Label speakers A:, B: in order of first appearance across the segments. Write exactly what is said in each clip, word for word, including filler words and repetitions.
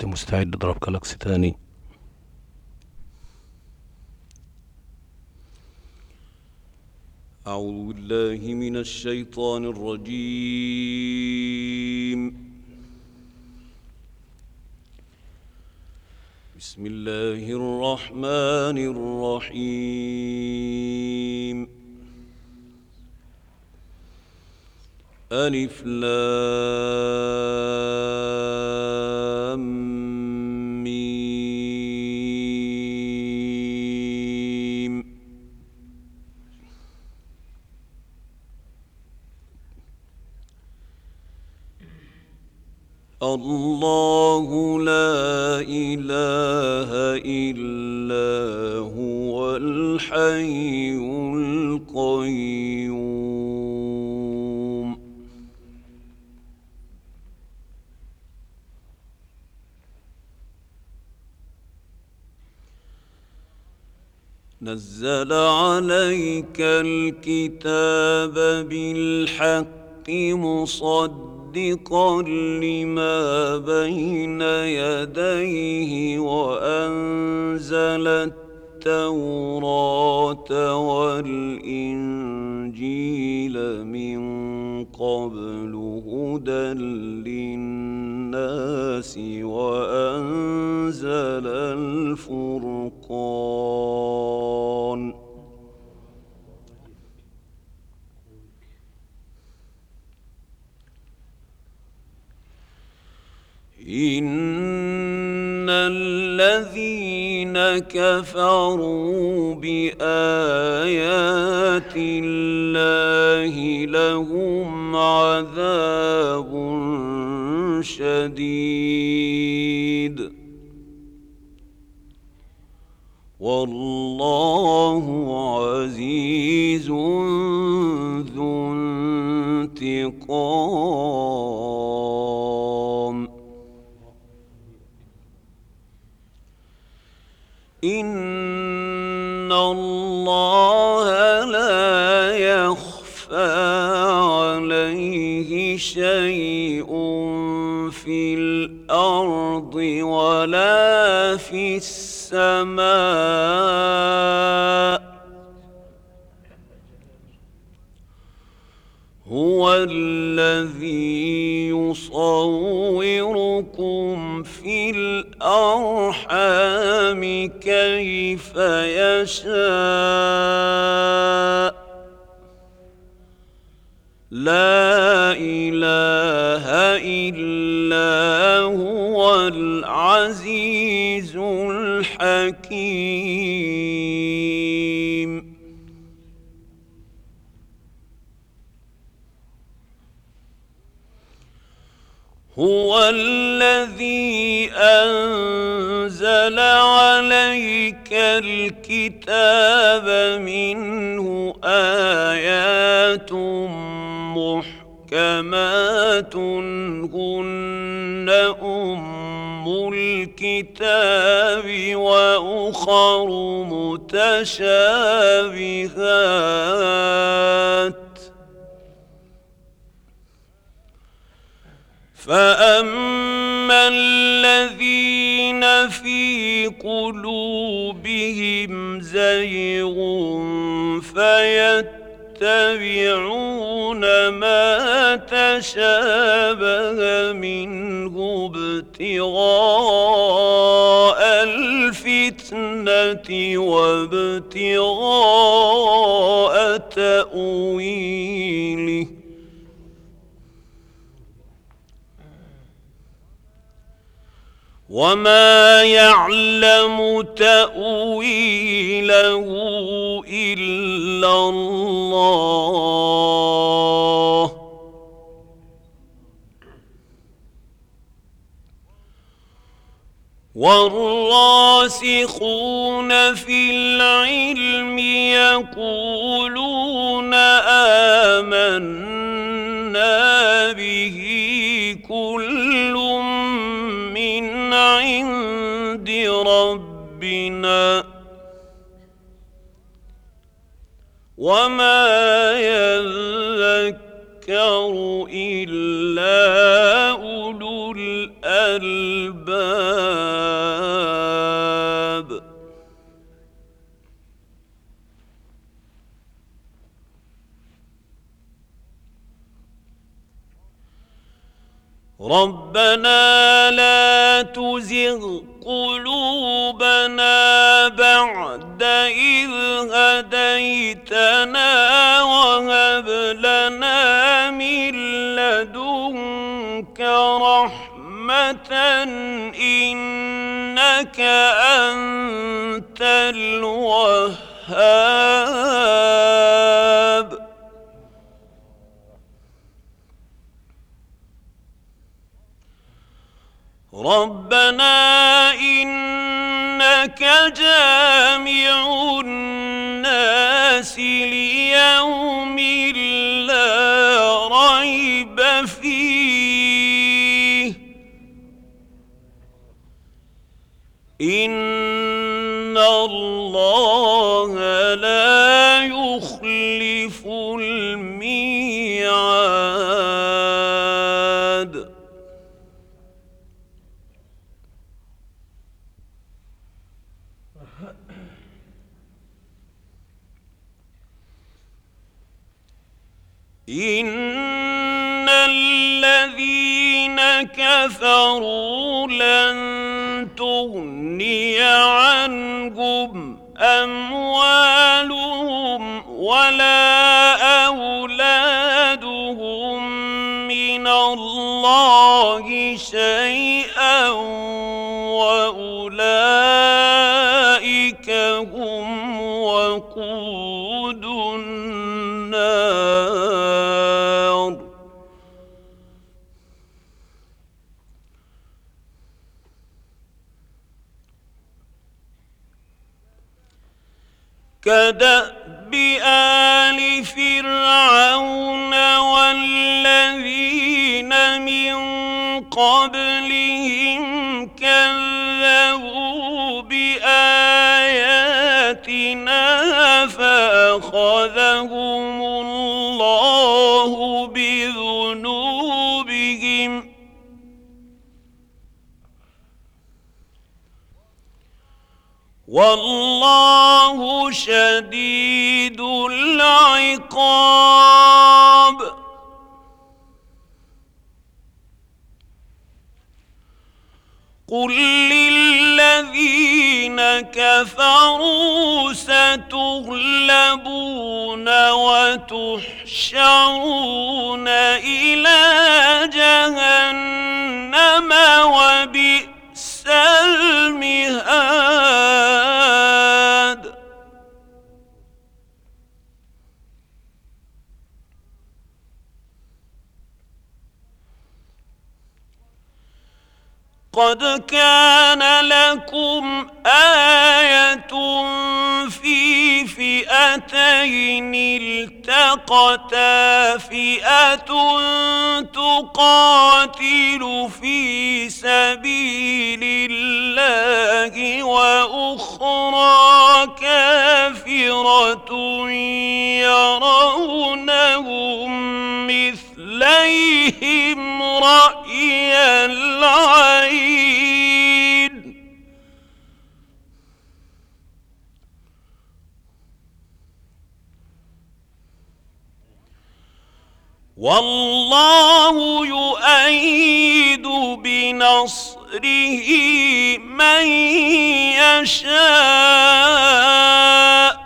A: انت مستعد اضرب كلاكس تاني؟
B: أعوذ بالله من الشيطان الرجيم. بسم الله الرحمن الرحيم. ألف لام ميم. الله لا إله إلا هو الحي القيوم. نزل عليك الكتاب بالحق مصدقا لما بين يديه وأنزل التوراة والإنجيل من قبل هدى للناس وأنزل الفرقان. إن الذين كفروا بآيات الله لهم عذاب شديد والله عزيز ذو انتقام. إن الله لا يخفى عليه شيء في الأرض ولا في السماء. هو الذي يصوركم في الأرحام كيف يشاء. لا إله إلا هو العزيز الحكيم. هو الذي أنزل عليك الكتاب منه آيات محكمات هن أم الكتاب وأخر متشابهات. فأما الذين في قلوبهم زيغ فيتبعون ما تشابه منه ابتغاء الفتنة وابتغاء تأويله. وما يعلم تأويله إلا الله. والراسخون في العلم يقولون آمنا به كل من عند ربنا وما يذكر يذكر إلا أولو الألباب. ربنا لا تزغ قلوبنا بعد إذ هديتنا وهب لنا من لدنك رحمة إنك أنت الوهاب. ربنا إنك جامع الناس ليوم لا ريب فيه إن الله لا يخلف الميعاد. إن الذين كفروا لن تغني عنهم أموالهم ولا أولادهم من الله شيئا وأولئك هم وقود النار. كدأب آل فرعون والذين من قبلهم كذبوا بآياتنا فأخذهم الله بذنوبهم والله شديد العقاب. قل للذين كفروا ستغلبون وتحشرون إلى جهنم وبئس المهاد. قد كان لكم آية في فئتين التقتا فئة تقاتل في سبيل الله وأخرى كافرة يرونهم مثليهم رأي العين والله يؤيد بنصره من يشاء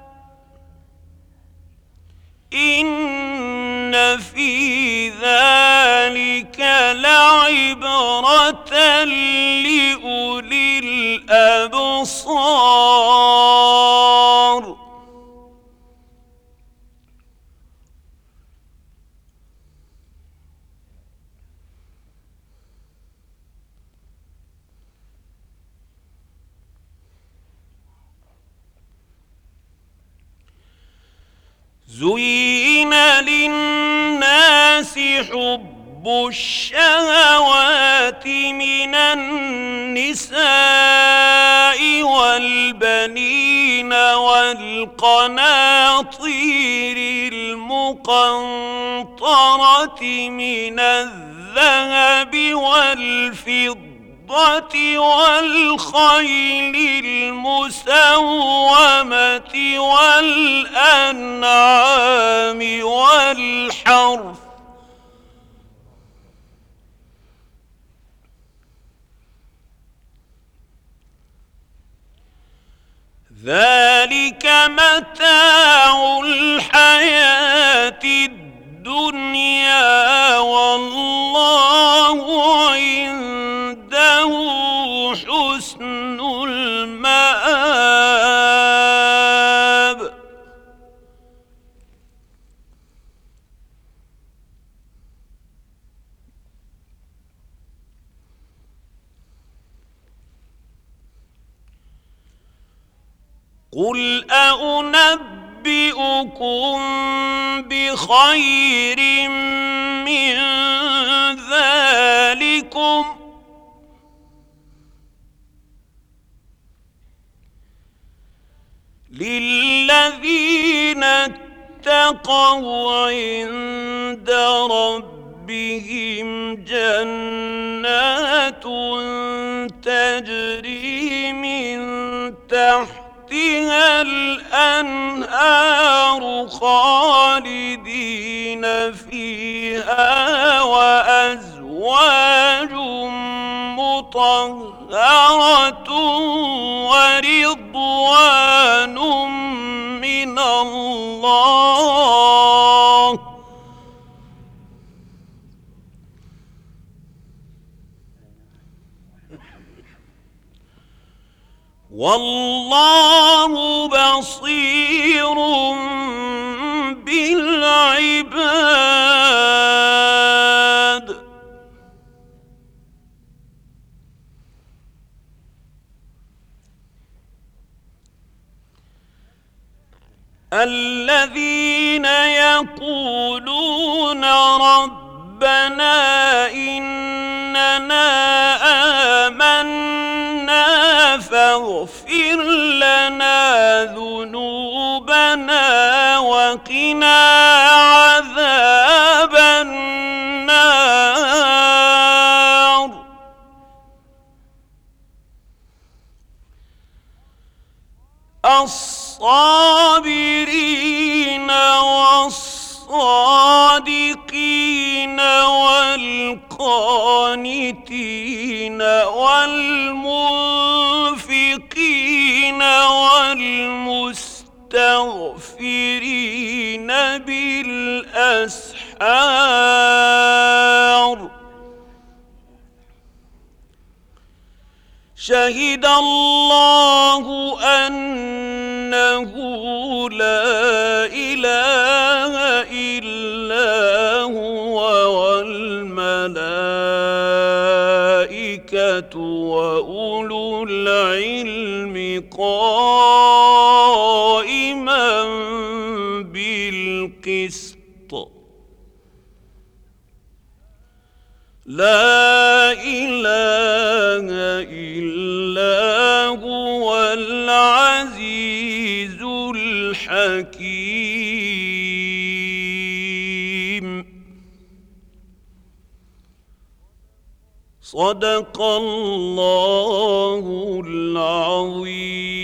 B: إن في ذلك لعبرة لأولي الأبصار. زين للناس حب الشهوات من النساء والبنين والقناطير المقنطرة المقنطرة من الذهب والفضة والخيل المسومة والأنعام والحرث ذلك متاع الحياة الدنيا والله عنده حسن المآب. قل أنبئكم بخير من ذلكم للذين اتقوا عند ربهم جنات تجري من تحت تحتها الأنهار خالدين فيها وأزواج مطهرة ورضوان من الله والله بصير بالعباد. الذين يقولون ربنا إننا آمنا فاغفر لنا ذنوبنا وقنا عذاب النار. الصابرين والصادقين والقانتين والمنفقين والمستغفرين بالأسحار. شهد الله أنه لا إله إلا هو والملائكة وأولو العلم قائما بالقسط. لا إله إلا هو العزيز الحكيم. صدق الله العظيم.